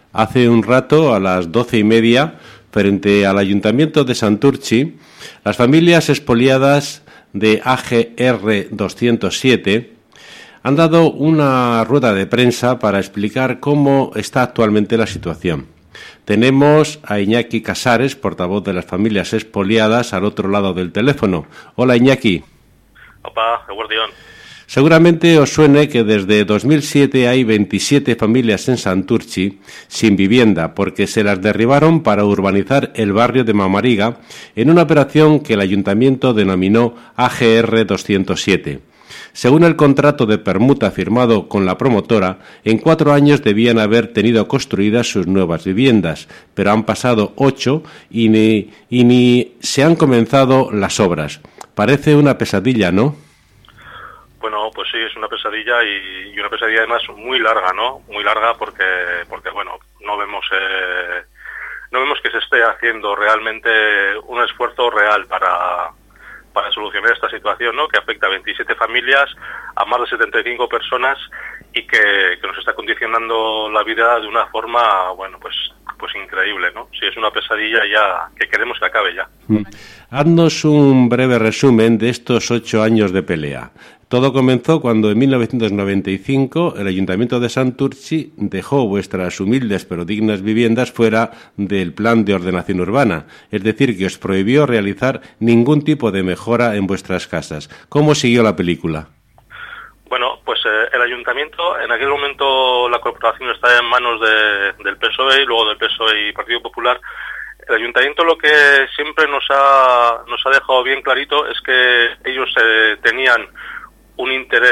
Hace un rato, a las 12:30, frente al Ayuntamiento de Santurtzi, las familias expoliadas de AGR 207 han dado una rueda de prensa para explicar cómo está actualmente la situación. Tenemos a Iñaki Casares, portavoz de las familias expoliadas, al otro lado del teléfono. Hola, Iñaki. Opa, eguerdión. Seguramente os suene que desde 2007 hay 27 familias en Santurtzi sin vivienda porque se las derribaron para urbanizar el barrio de Mamariga en una operación que el ayuntamiento denominó AGR 207. Según el contrato de permuta firmado con la promotora, en 4 años debían haber tenido construidas sus nuevas viviendas, pero han pasado 8 y ni se han comenzado las obras. Parece una pesadilla, ¿no? Bueno, pues sí, es una pesadilla y una pesadilla además muy larga, ¿no? Muy larga porque bueno, no vemos que se esté haciendo realmente un esfuerzo real para solucionar esta situación, ¿no? Que afecta a 27 familias, a más de 75 personas y que nos está condicionando la vida de una forma, bueno, pues increíble, ¿no? Sí, es una pesadilla ya que queremos que acabe ya. Haznos un breve resumen de estos 8 años de pelea. Todo comenzó cuando en 1995 el Ayuntamiento de Santurtzi dejó vuestras humildes pero dignas viviendas fuera del plan de ordenación urbana, es decir, que os prohibió realizar ningún tipo de mejora en vuestras casas. ¿Cómo siguió la película? Bueno, pues el Ayuntamiento, en aquel momento la corporación estaba en manos del PSOE y luego del PSOE y Partido Popular. El Ayuntamiento lo que siempre nos ha dejado bien clarito es que ellos tenían un interés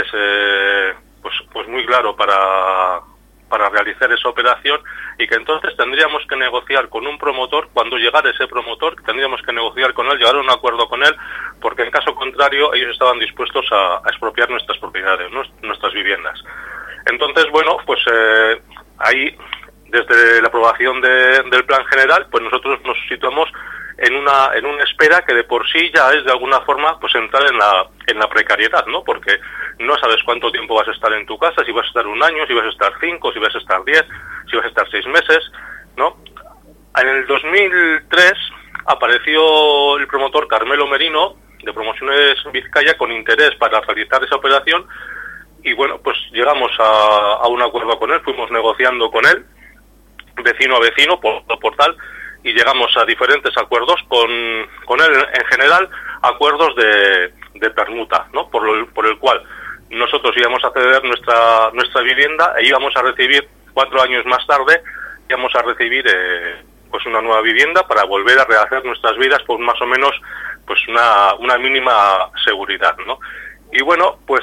pues muy claro para realizar esa operación y que entonces tendríamos que negociar con un promotor. Cuando llegara ese promotor tendríamos que negociar con él, llegar a un acuerdo con él, porque en caso contrario ellos estaban dispuestos a expropiar nuestras propiedades, nuestras viviendas. Entonces, bueno, pues ahí, desde la aprobación del plan general, pues nosotros nos situamos en una espera que de por sí ya es de alguna forma pues entrar en la precariedad, ¿no? Porque no sabes cuánto tiempo vas a estar en tu casa, si vas a estar 1 año, si vas a estar 5, si vas a estar 10, si vas a estar 6 meses, ¿no? En el 2003 apareció el promotor Carmelo Merino de Promociones Vizcaya con interés para realizar esa operación y bueno, pues llegamos a un acuerdo con él, fuimos negociando con él, vecino a vecino, por tal, y llegamos a diferentes acuerdos con él, en general acuerdos de permuta, ¿no? Por el cual nosotros íbamos a ceder nuestra vivienda e íbamos a recibir 4 años más tarde, íbamos a recibir pues una nueva vivienda para volver a rehacer nuestras vidas por más o menos pues una mínima seguridad, ¿no? Y bueno, pues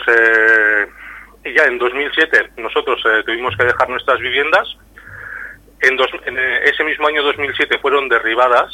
ya en 2007 nosotros tuvimos que dejar nuestras viviendas. En ese mismo año 2007 fueron derribadas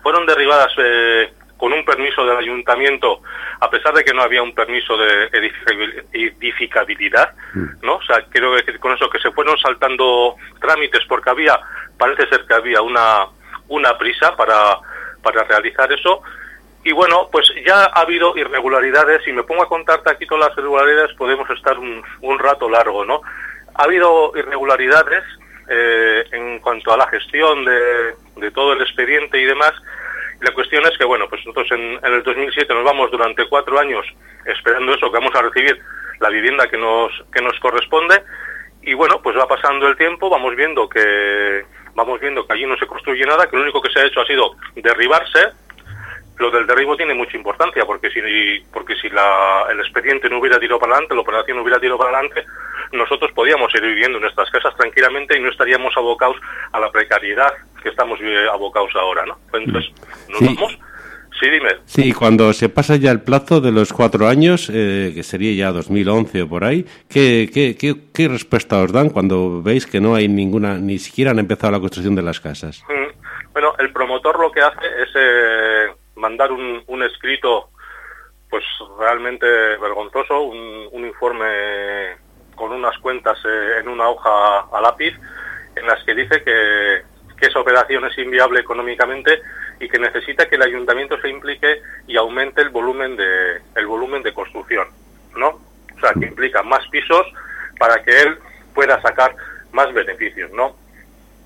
con un permiso del ayuntamiento, a pesar de que no había un permiso de edificabilidad, ¿no? O sea, quiero decir con eso que se fueron saltando trámites porque parece ser que había una prisa para realizar eso. Y bueno, pues ya ha habido irregularidades, y me pongo a contarte aquí todas las irregularidades, podemos estar un rato largo, ¿no? Ha habido irregularidades en cuanto a la gestión de todo el expediente y demás. La cuestión es que, bueno, pues nosotros en el 2007 nos vamos durante 4 años esperando eso, que vamos a recibir la vivienda que nos corresponde, y bueno, pues va pasando el tiempo, vamos viendo que allí no se construye nada, que lo único que se ha hecho ha sido derribarse. Lo del derribo tiene mucha importancia, porque si el expediente no hubiera tirado para adelante, la operación no hubiera tirado para adelante, nosotros podíamos ir viviendo en nuestras casas tranquilamente y no estaríamos abocados a la precariedad que estamos abocados ahora, ¿no? Entonces, ¿nos vamos? Sí, dime. Sí, cuando se pasa ya el plazo de los 4 años, que sería ya 2011 o por ahí, ¿qué respuesta os dan cuando veis que no hay ninguna, ni siquiera han empezado la construcción de las casas? Bueno, el promotor lo que hace es mandar un escrito pues realmente vergonzoso, un informe con unas cuentas en una hoja a lápiz en las que dice que esa operación es inviable económicamente y que necesita que el ayuntamiento se implique y aumente el volumen de construcción, ¿no? O sea, que implica más pisos para que él pueda sacar más beneficios, ¿no?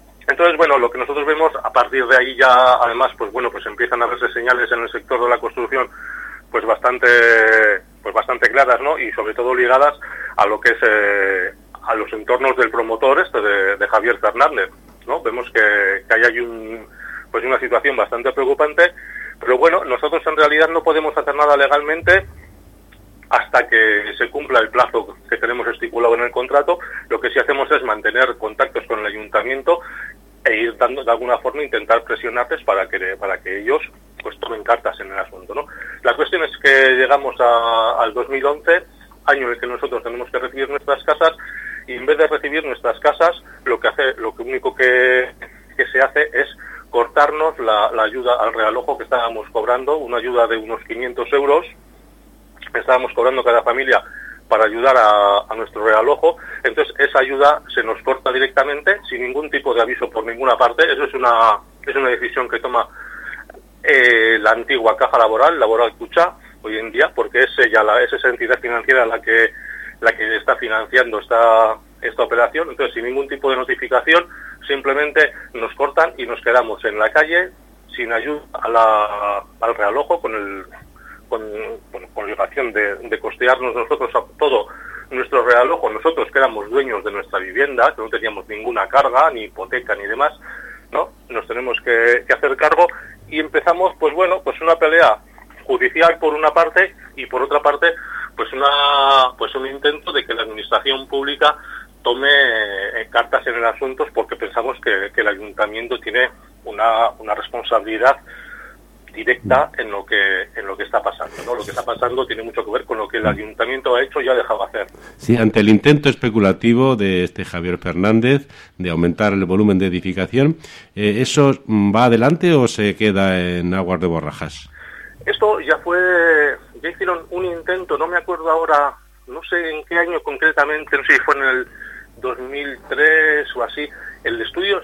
entonces, bueno, lo que nosotros vemos, a partir de ahí ya, además, pues bueno, pues empiezan a verse señales en el sector de la construcción, pues bastante claras, ¿no? Y sobre todo ligadas a lo que es a los entornos del promotor de Javier Fernández, ¿no? Vemos que ahí hay una situación bastante preocupante, pero bueno, nosotros en realidad no podemos hacer nada legalmente hasta que se cumpla el plazo que tenemos estipulado en el contrato. Lo que sí hacemos es mantener contactos con el ayuntamiento e ir dando, de alguna forma, intentar presionarles para que ellos pues tomen cartas en el asunto, ¿no? La cuestión es que llegamos al 2011, año en el que nosotros tenemos que recibir nuestras casas, y en vez de recibir nuestras casas, lo único que se hace es cortarnos la ayuda al realojo que estábamos cobrando, una ayuda de unos 500 euros, estábamos cobrando cada familia para ayudar a nuestro realojo. Entonces esa ayuda se nos corta directamente, sin ningún tipo de aviso por ninguna parte. Eso es una decisión que toma la antigua Caja Laboral Kutxa, hoy en día, porque es esa entidad financiera la que está financiando esta operación. Entonces, sin ningún tipo de notificación, simplemente nos cortan y nos quedamos en la calle sin ayuda al realojo, con la obligación de costearnos nosotros todo nuestro realojo, nosotros que éramos dueños de nuestra vivienda, que no teníamos ninguna carga, ni hipoteca, ni demás, ¿no? Nos tenemos que hacer cargo, y empezamos, pues bueno, pues una pelea judicial por una parte, y por otra parte, pues un intento de que la administración pública tome cartas en el asunto, porque pensamos que el ayuntamiento tiene una responsabilidad directa en lo que está pasando, ¿no? Lo que está pasando tiene mucho que ver con lo que el ayuntamiento ha hecho y ha dejado hacer. Sí, ante el intento especulativo de Javier Fernández de aumentar el volumen de edificación, ¿eso va adelante o se queda en aguas de borrajas? Esto ya hicieron un intento, no me acuerdo ahora, no sé en qué año concretamente, no sé si fue en el 2003 o así. El estudio,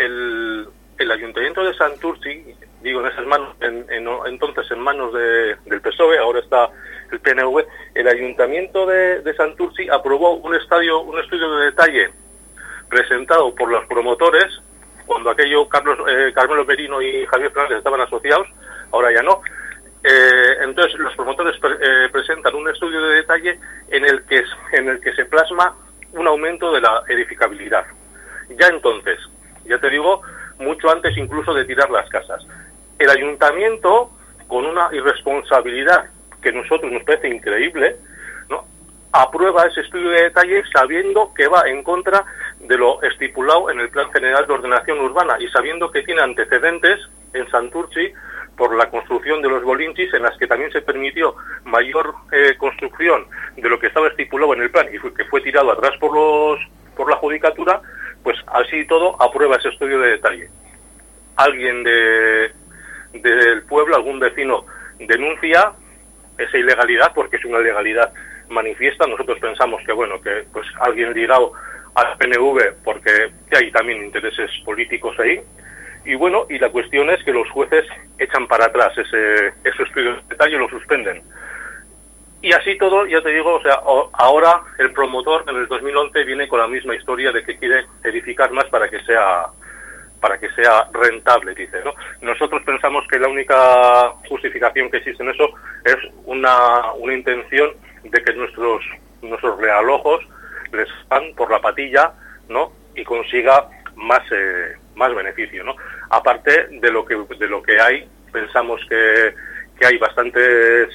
el ayuntamiento de Santurtzi, digo, en esas manos, entonces en manos del PSOE, ahora está el PNV, el ayuntamiento de Santurtzi aprobó un estudio de detalle presentado por los promotores, cuando Carmelo Merino y Javier Fernández estaban asociados, ahora ya no. Entonces los promotores presentan un estudio de detalle en el que se plasma un aumento de la edificabilidad. Ya entonces, ya te digo, mucho antes incluso de tirar las casas, el ayuntamiento, con una irresponsabilidad que a nosotros nos parece increíble, ¿no?, aprueba ese estudio de detalle sabiendo que va en contra de lo estipulado en el Plan General de Ordenación Urbana, y sabiendo que tiene antecedentes en Santurtzi por la construcción de los bolinchis, en las que también se permitió mayor construcción de lo que estaba estipulado en el plan, y que fue tirado atrás por la judicatura. Pues así y todo aprueba ese estudio de detalle. Alguien del pueblo, algún vecino, denuncia esa ilegalidad, porque es una ilegalidad manifiesta. Nosotros pensamos que pues alguien ligado al PNV, porque hay también intereses políticos ahí. Y bueno, y la cuestión es que los jueces echan para atrás ese estudio de detalle y lo suspenden. Y así todo, ya te digo, o sea, ahora el promotor en el 2011 viene con la misma historia de que quiere edificar más para que sea rentable, dice, ¿no? Nosotros pensamos que la única justificación que existe en eso es una intención de que nuestros realojos les van por la patilla, ¿no?, y consiga más beneficio, ¿no? Aparte de lo que hay, pensamos que hay bastantes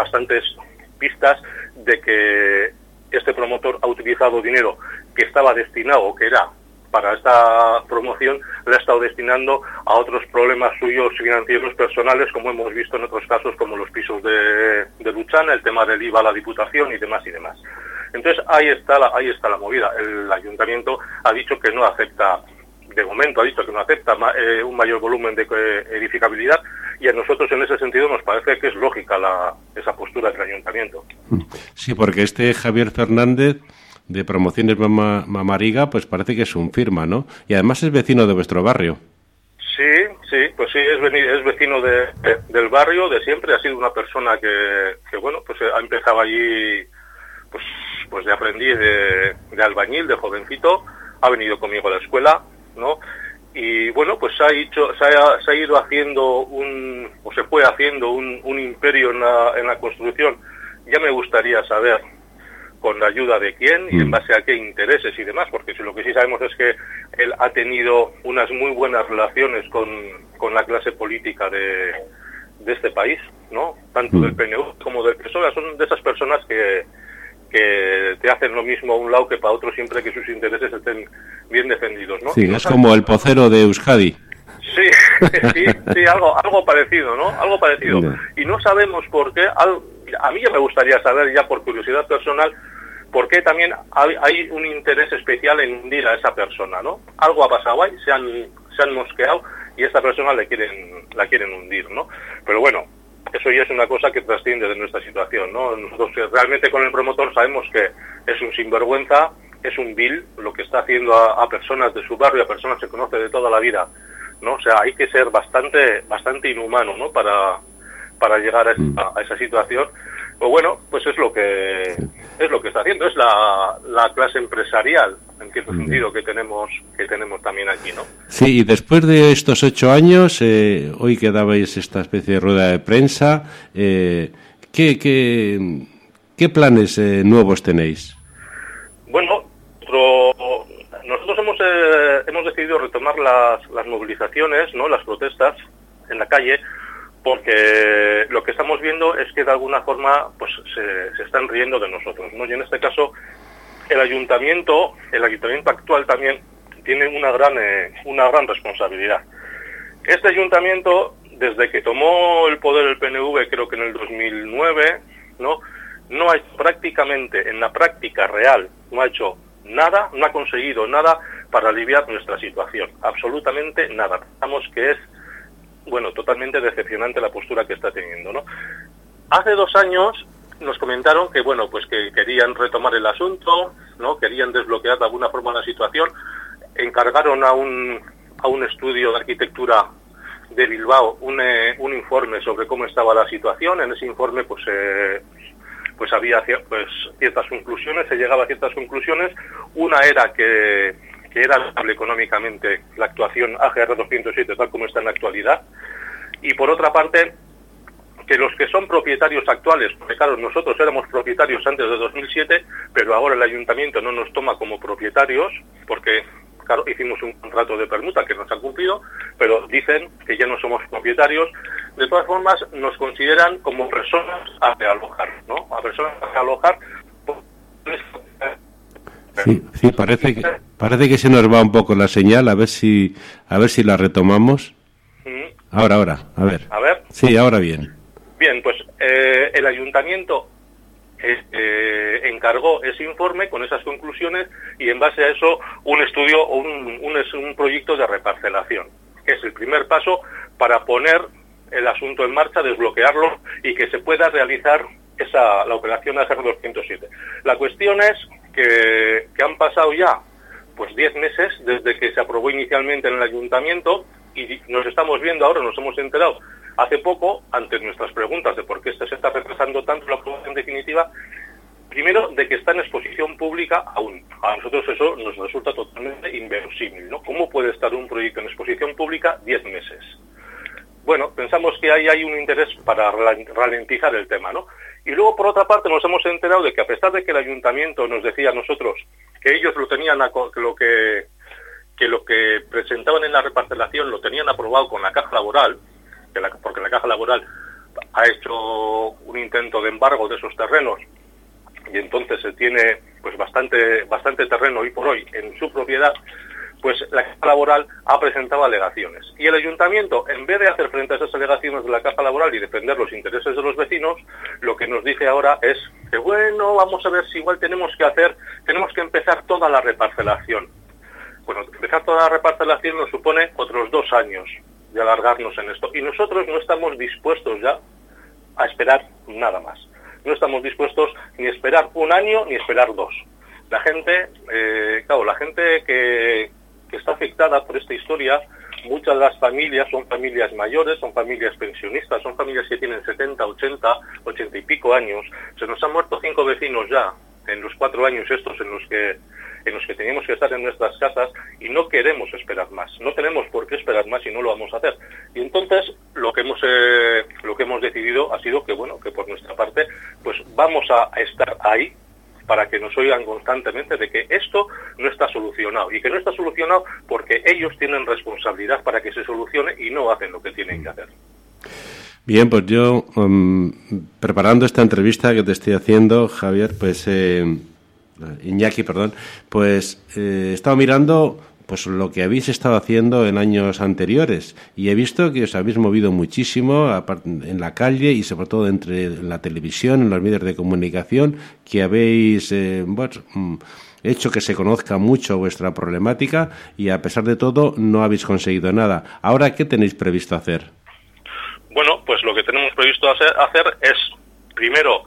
pistas de que este promotor ha utilizado dinero que estaba destinado, que era para esta promoción, le ha estado destinando a otros problemas suyos financieros personales, como hemos visto en otros casos, como los pisos de Luchana, el tema del IVA a la Diputación y demás. Entonces ahí está la movida. El ayuntamiento ha dicho que no acepta, de momento ha dicho que no acepta un mayor volumen de edificabilidad, y a nosotros en ese sentido nos parece que es lógica esa postura del ayuntamiento. Sí, porque Javier Fernández de Promociones Mamariga, pues parece que es un firma, ¿no? Y además es vecino de vuestro barrio. Sí, pues sí, es vecino del barrio de siempre. Ha sido una persona que pues ha empezado allí pues de aprendiz de albañil, de jovencito. Ha venido conmigo a la escuela, ¿no? y bueno, pues se ha ido haciendo se fue haciendo un imperio en la construcción. Ya me gustaría saber con la ayuda de quién y en base a qué intereses y demás, porque lo que sí sabemos es que él ha tenido unas muy buenas relaciones con la clase política de este país, ¿no? Tanto del PNV como del PSOE. Son de esas personas que te hacen lo mismo a un lado que para otro siempre que sus intereses estén bien defendidos, ¿no? Sí, es como el vocero de Euskadi. Sí, algo parecido, ¿no? Algo parecido. Y no sabemos por qué. A mí ya me gustaría saber, ya por curiosidad personal, por qué también hay un interés especial en hundir a esa persona, ¿no? Algo ha pasado ahí, se han mosqueado y esta persona la quieren hundir, ¿no? Pero bueno, eso ya es una cosa que trasciende de nuestra situación, ¿no? Nosotros realmente con el promotor sabemos que es un sinvergüenza, es un vil, lo que está haciendo a personas de su barrio, a personas que conoce de toda la vida, ¿no? O sea, hay que ser bastante inhumano, ¿no? Para llegar a esa situación. Pues bueno, pues es lo que está haciendo, es la clase empresarial, en cierto sentido, que tenemos también aquí, ¿no? Sí, y después de estos 8 años, hoy que dabais esta especie de rueda de prensa, ¿qué planes nuevos tenéis? Bueno, nosotros hemos decidido retomar las movilizaciones, ¿no? Las protestas en la calle, porque lo que estamos viendo es que de alguna forma pues se están riendo de nosotros, ¿no? Y en este caso el ayuntamiento actual también tiene una gran responsabilidad. Este ayuntamiento, desde que tomó el poder el PNV, creo que en el 2009, no ha hecho prácticamente, en la práctica real, no ha hecho nada, no ha conseguido nada para aliviar nuestra situación, absolutamente nada. Pensamos que es totalmente decepcionante la postura que está teniendo, ¿no? Hace 2 años nos comentaron que, pues que querían retomar el asunto, ¿no? Querían desbloquear de alguna forma la situación. Encargaron a un estudio de arquitectura de Bilbao un informe sobre cómo estaba la situación. En ese informe, pues había ciertas conclusiones, se llegaba a ciertas conclusiones. Una era que era viable económicamente la actuación AGR 207 tal como está en la actualidad, y por otra parte que los que son propietarios actuales, porque claro, nosotros éramos propietarios antes de 2007, pero ahora el ayuntamiento no nos toma como propietarios, porque claro, hicimos un contrato de permuta que no se ha cumplido, pero dicen que ya no somos propietarios. De todas formas, nos consideran como personas a realojar, ¿no? A personas a realojar. Sí, parece que se nos va un poco la señal, a ver si la retomamos. Ahora, a ver. A ver. Sí, ahora bien. Bien, pues el ayuntamiento encargó ese informe con esas conclusiones y en base a eso un estudio o un proyecto de reparcelación, que es el primer paso para poner el asunto en marcha, desbloquearlo y que se pueda realizar la operación AGR 207. La cuestión es que han pasado ya 10 meses desde que se aprobó inicialmente en el ayuntamiento y nos estamos viendo ahora, nos hemos enterado hace poco, ante nuestras preguntas de por qué se está retrasando tanto la aprobación definitiva, primero de que está en exposición pública aún. A nosotros eso nos resulta totalmente inverosímil, ¿no? ¿Cómo puede estar un proyecto en exposición pública 10 meses? Bueno, pensamos que ahí hay un interés para ralentizar el tema, ¿no? Y luego, por otra parte, nos hemos enterado de que a pesar de que el ayuntamiento nos decía a nosotros que ellos lo tenían, que lo que presentaban en la reparcelación lo tenían aprobado con la Caja Laboral, porque la Caja Laboral ha hecho un intento de embargo de esos terrenos y entonces se tiene bastante terreno hoy por hoy en su propiedad, pues la Caja Laboral ha presentado alegaciones. Y el ayuntamiento, en vez de hacer frente a esas alegaciones de la Caja Laboral y defender los intereses de los vecinos, lo que nos dice ahora es que vamos a ver si igual tenemos que empezar toda la reparcelación. Bueno, empezar toda la reparcelación nos supone otros 2 años de alargarnos en esto. Y nosotros no estamos dispuestos ya a esperar nada más. No estamos dispuestos ni a esperar 1 año ni a esperar 2. La gente, la gente que está afectada por esta historia, muchas de las familias son familias mayores, son familias pensionistas, son familias que tienen 70, 80 y pico años. Se nos han muerto 5 vecinos ya en los 4 años estos en los que teníamos que estar en nuestras casas y no queremos esperar más. No tenemos por qué esperar más y no lo vamos a hacer. Y entonces lo que hemos decidido ha sido que, bueno, que por nuestra parte, pues vamos a estar ahí para que nos oigan constantemente de que esto no está solucionado, y que no está solucionado porque ellos tienen responsabilidad para que se solucione y no hacen lo que tienen que hacer. Bien, pues yo, preparando esta entrevista que te estoy haciendo, Javier, pues Iñaki, perdón, pues he estado mirando pues lo que habéis estado haciendo en años anteriores, y he visto que os habéis movido muchísimo en la calle y sobre todo en la televisión, en los medios de comunicación, que habéis hecho que se conozca mucho vuestra problemática, y a pesar de todo no habéis conseguido nada. Ahora, ¿qué tenéis previsto hacer? Bueno, pues lo que tenemos previsto hacer es, primero,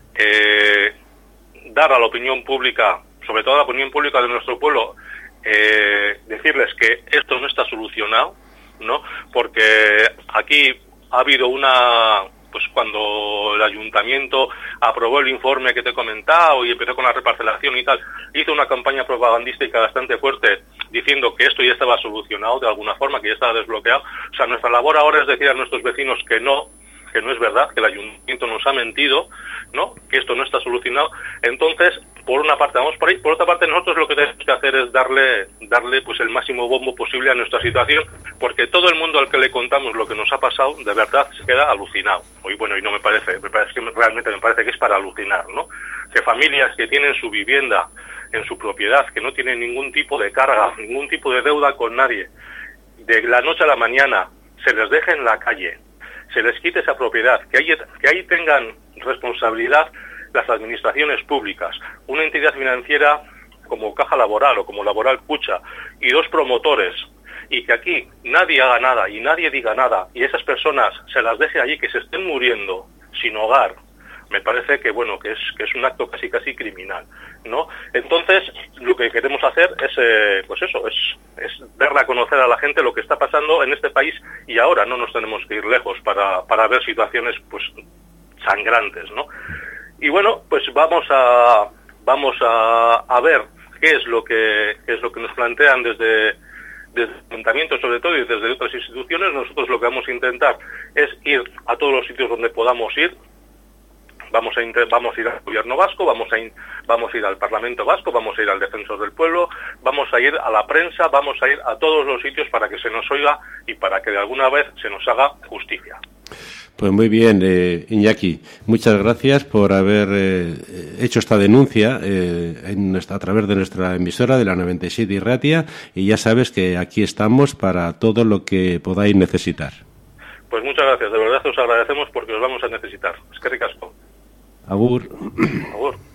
dar a la opinión pública, sobre todo a la opinión pública de nuestro pueblo, decirles que esto no está solucionado, ¿no? Porque aquí ha habido pues cuando el ayuntamiento aprobó el informe que te he comentado y empezó con la reparcelación y tal, hizo una campaña propagandística bastante fuerte diciendo que esto ya estaba solucionado de alguna forma, que ya estaba desbloqueado. O sea, nuestra labor ahora es decir a nuestros vecinos que no es verdad, que el ayuntamiento nos ha mentido, ¿no? Que esto no está solucionado. Entonces, por una parte vamos por ahí, por otra parte nosotros lo que tenemos que hacer es darle pues el máximo bombo posible a nuestra situación, porque todo el mundo al que le contamos lo que nos ha pasado, de verdad se queda alucinado. Y no me parece que es para alucinar, ¿no? Que familias que tienen su vivienda en su propiedad, que no tienen ningún tipo de carga, ningún tipo de deuda con nadie, de la noche a la mañana se les deje en la calle, se les quite esa propiedad, que ahí tengan responsabilidad las administraciones públicas, una entidad financiera como Caja Laboral o como Laboral Cucha y 2 promotores, y que aquí nadie haga nada y nadie diga nada y esas personas se las deje allí, que se estén muriendo sin hogar, me parece que es un acto casi criminal, ¿no? Entonces lo que queremos hacer es darle a conocer a la gente lo que está pasando en este país, y ahora no nos tenemos que ir lejos para ver situaciones pues sangrantes, ¿no? Y bueno, pues vamos a ver qué es lo que nos plantean desde el ayuntamiento, sobre todo, y desde otras instituciones. Nosotros lo que vamos a intentar es ir a todos los sitios donde podamos ir. Vamos a ir al gobierno vasco, vamos a ir al Parlamento vasco, vamos a ir al Defensor del Pueblo, vamos a ir a la prensa, vamos a ir a todos los sitios para que se nos oiga y para que de alguna vez se nos haga justicia. Pues muy bien, Iñaki, muchas gracias por haber hecho esta denuncia a través de nuestra emisora de la 97 Irratia, y ya sabes que aquí estamos para todo lo que podáis necesitar. Pues muchas gracias, de verdad os agradecemos porque os vamos a necesitar. Eskerrik asko. Agur. Agur.